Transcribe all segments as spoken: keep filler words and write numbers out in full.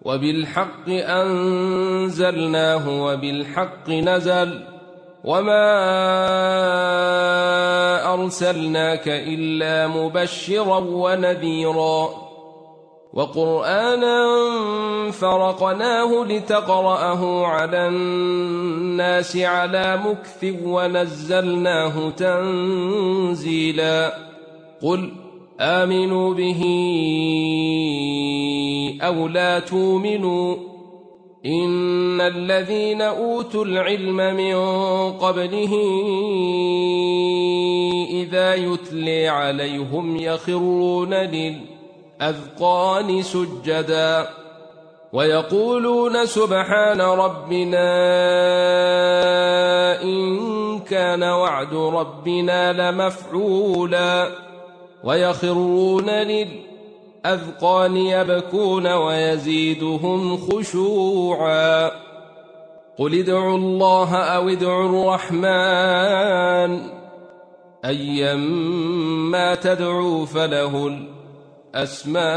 وبالحق أنزلناه وبالحق نزل وما أرسلناك إلا مبشرا ونذيرا وقرآنا فرقناه لتقرأه على الناس على مكث ونزلناه تنزيلا قل آمنوا به أو لا تؤمنوا إن الذين أوتوا العلم من قبله إذا يتلي عليهم يخرون للأذقان سجدا ويقولون سبحان ربنا إن كان وعد ربنا لمفعولا ويخرون للأذقان يبكون ويزيدهم خشوعا قل ادعوا الله أو ادعوا الرحمن أيما تدعوا فله الأسماء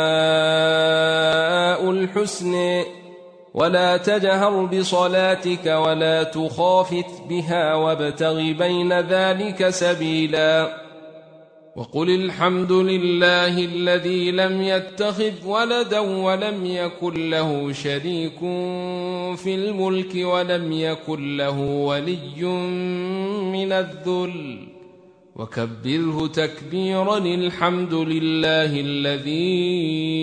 الحسن ولا تجهر بصلاتك ولا تخافت بها وابتغ بين ذلك سبيلا وقل الحمد لله الذي لم يتخذ ولدا ولم يكن له شريك في الملك ولم يكن له ولي من الذل وكبره تكبيرا الحمد لله الذي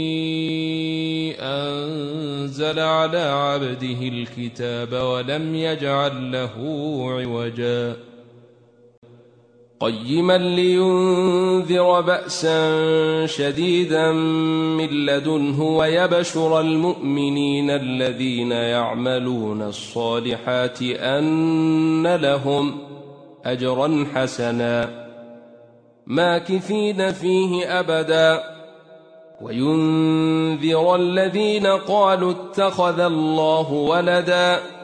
أنزل على عبده الكتاب ولم يجعل له عوجا قيما لينذر بأسا شديدا من لدنه ويبشر المؤمنين الذين يعملون الصالحات أن لهم أجرا حسنا ماكثين فيه أبدا وينذر الذين قالوا اتخذ الله ولدا